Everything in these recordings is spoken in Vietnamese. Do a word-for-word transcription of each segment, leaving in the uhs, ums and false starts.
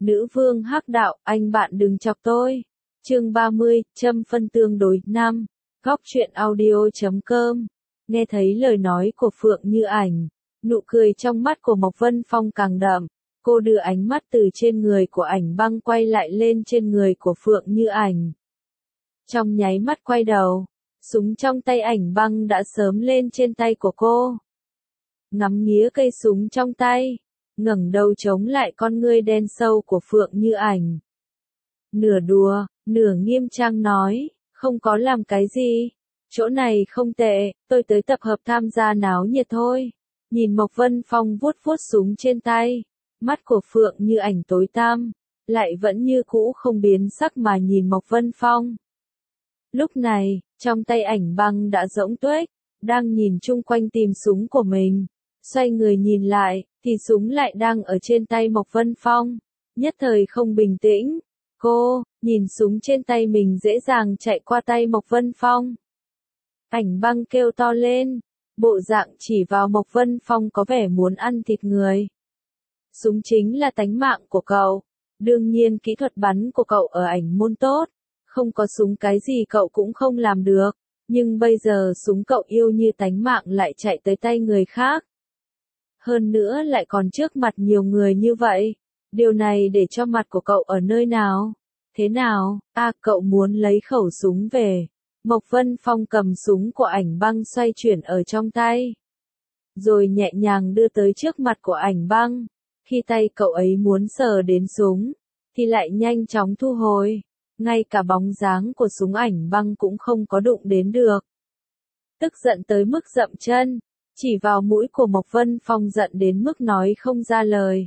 Nữ vương hắc đạo, anh bạn đừng chọc tôi. Chương ba mươi, châm phân tương đối. Năm. Góc truyện audio chấm com. Nghe thấy lời nói của Phượng Như Ảnh, nụ cười trong mắt của Mộc Vân Phong càng đậm. Cô đưa ánh mắt từ trên người của Ảnh Băng quay lại lên trên người của Phượng Như Ảnh. Trong nháy mắt quay đầu, súng trong tay Ảnh Băng đã sớm lên trên tay của cô. Ngắm nghía cây súng trong tay, ngẩng đầu chống lại con ngươi đen sâu của Phượng Như Ảnh. Nửa đùa, nửa nghiêm trang nói, không có làm cái gì, chỗ này không tệ, tôi tới tập hợp tham gia náo nhiệt thôi. Nhìn Mộc Vân Phong vuốt vuốt súng trên tay, mắt của Phượng Như Ảnh tối tăm, lại vẫn như cũ không biến sắc mà nhìn Mộc Vân Phong. Lúc này, trong tay Ảnh Băng đã rỗng tuếch, đang nhìn chung quanh tìm súng của mình. Xoay người nhìn lại, thì súng lại đang ở trên tay Mộc Vân Phong. Nhất thời không bình tĩnh. Cô, nhìn súng trên tay mình dễ dàng chạy qua tay Mộc Vân Phong. Ảnh Băng kêu to lên, bộ dạng chỉ vào Mộc Vân Phong có vẻ muốn ăn thịt người. Súng chính là tánh mạng của cậu. Đương nhiên kỹ thuật bắn của cậu ở ảnh môn tốt. Không có súng cái gì cậu cũng không làm được. Nhưng bây giờ súng cậu yêu như tánh mạng lại chạy tới tay người khác. Hơn nữa lại còn trước mặt nhiều người như vậy. Điều này để cho mặt của cậu ở nơi nào? Thế nào? À, cậu muốn lấy khẩu súng về. Mộc Vân Phong cầm súng của Ảnh Băng xoay chuyển ở trong tay. Rồi nhẹ nhàng đưa tới trước mặt của Ảnh Băng. Khi tay cậu ấy muốn sờ đến súng, thì lại nhanh chóng thu hồi. Ngay cả bóng dáng của súng Ảnh Băng cũng không có đụng đến được. Tức giận tới mức dậm chân. Chỉ vào mũi của Mộc Vân Phong giận đến mức nói không ra lời.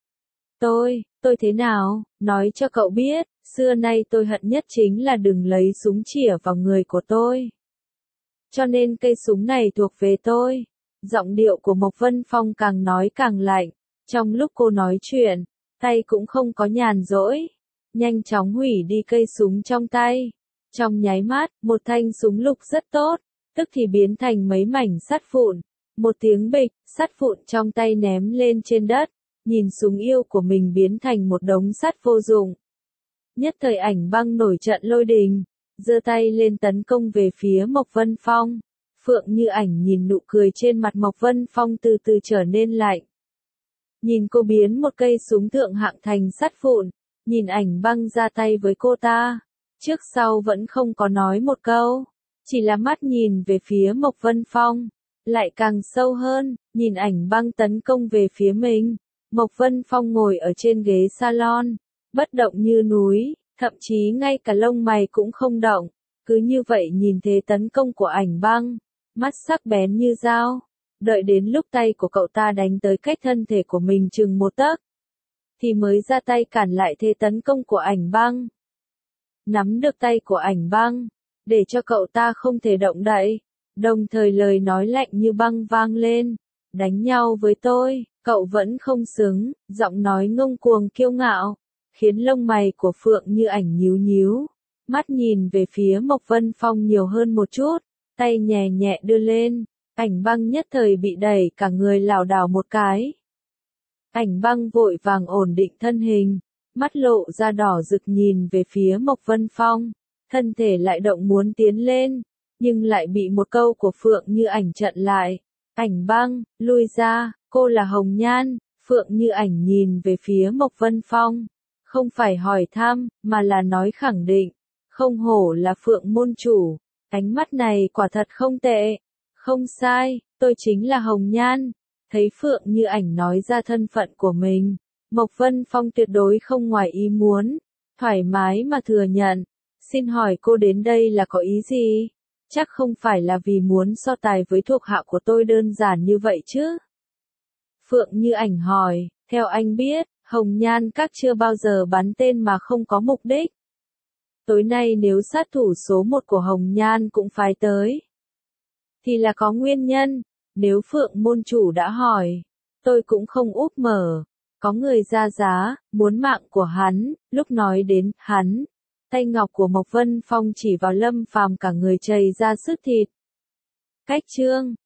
Tôi, tôi thế nào, nói cho cậu biết, xưa nay tôi hận nhất chính là đừng lấy súng chĩa vào người của tôi. Cho nên cây súng này thuộc về tôi. Giọng điệu của Mộc Vân Phong càng nói càng lạnh. Trong lúc cô nói chuyện, tay cũng không có nhàn rỗi. Nhanh chóng hủy đi cây súng trong tay. Trong nháy mắt, một thanh súng lục rất tốt, tức thì biến thành mấy mảnh sắt vụn. Một tiếng bịch, sắt vụn trong tay ném lên trên đất, nhìn súng yêu của mình biến thành một đống sắt vô dụng. Nhất thời Ảnh Băng nổi trận lôi đình, giơ tay lên tấn công về phía Mộc Vân Phong. Phượng Như Ảnh nhìn nụ cười trên mặt Mộc Vân Phong từ từ trở nên lạnh. Nhìn cô biến một cây súng thượng hạng thành sắt vụn, nhìn Ảnh Băng ra tay với cô ta, trước sau vẫn không có nói một câu, chỉ là mắt nhìn về phía Mộc Vân Phong. Lại càng sâu hơn, nhìn Ảnh Băng tấn công về phía mình. Mộc Vân Phong ngồi ở trên ghế salon, bất động như núi, thậm chí ngay cả lông mày cũng không động. Cứ như vậy nhìn thế tấn công của Ảnh Băng, mắt sắc bén như dao. Đợi đến lúc tay của cậu ta đánh tới cách thân thể của mình chừng một tấc, thì mới ra tay cản lại thế tấn công của Ảnh Băng. Nắm được tay của Ảnh Băng, để cho cậu ta không thể động đậy. Đồng thời lời nói lạnh như băng vang lên, đánh nhau với tôi, cậu vẫn không xứng, giọng nói ngông cuồng kiêu ngạo, khiến lông mày của Phượng Như Ảnh nhíu nhíu, mắt nhìn về phía Mộc Vân Phong nhiều hơn một chút, tay nhẹ nhẹ đưa lên, Ảnh Băng nhất thời bị đẩy cả người lảo đảo một cái. Ảnh Băng vội vàng ổn định thân hình, mắt lộ ra đỏ rực nhìn về phía Mộc Vân Phong, thân thể lại động muốn tiến lên. Nhưng lại bị một câu của Phượng Như Ảnh chặn lại. Ảnh Băng, lui ra, cô là Hồng Nhan. Phượng Như Ảnh nhìn về phía Mộc Vân Phong. Không phải hỏi thăm, mà là nói khẳng định. Không hổ là Phượng môn chủ. Ánh mắt này quả thật không tệ. Không sai, tôi chính là Hồng Nhan. Thấy Phượng Như Ảnh nói ra thân phận của mình. Mộc Vân Phong tuyệt đối không ngoài ý muốn. Thoải mái mà thừa nhận. Xin hỏi cô đến đây là có ý gì? Chắc không phải là vì muốn so tài với thuộc hạ của tôi đơn giản như vậy chứ? Phượng Như Ảnh hỏi, theo anh biết, Hồng Nhan các chưa bao giờ bắn tên mà không có mục đích. Tối nay nếu sát thủ số một của Hồng Nhan cũng phái tới, thì là có nguyên nhân. Nếu Phượng môn chủ đã hỏi, tôi cũng không úp mở. Có người ra giá, muốn mạng của hắn, lúc nói đến hắn. Tay ngọc của Mộc Vân Phong chỉ vào Lâm Phàm cả người chảy ra sức thịt. Cách chương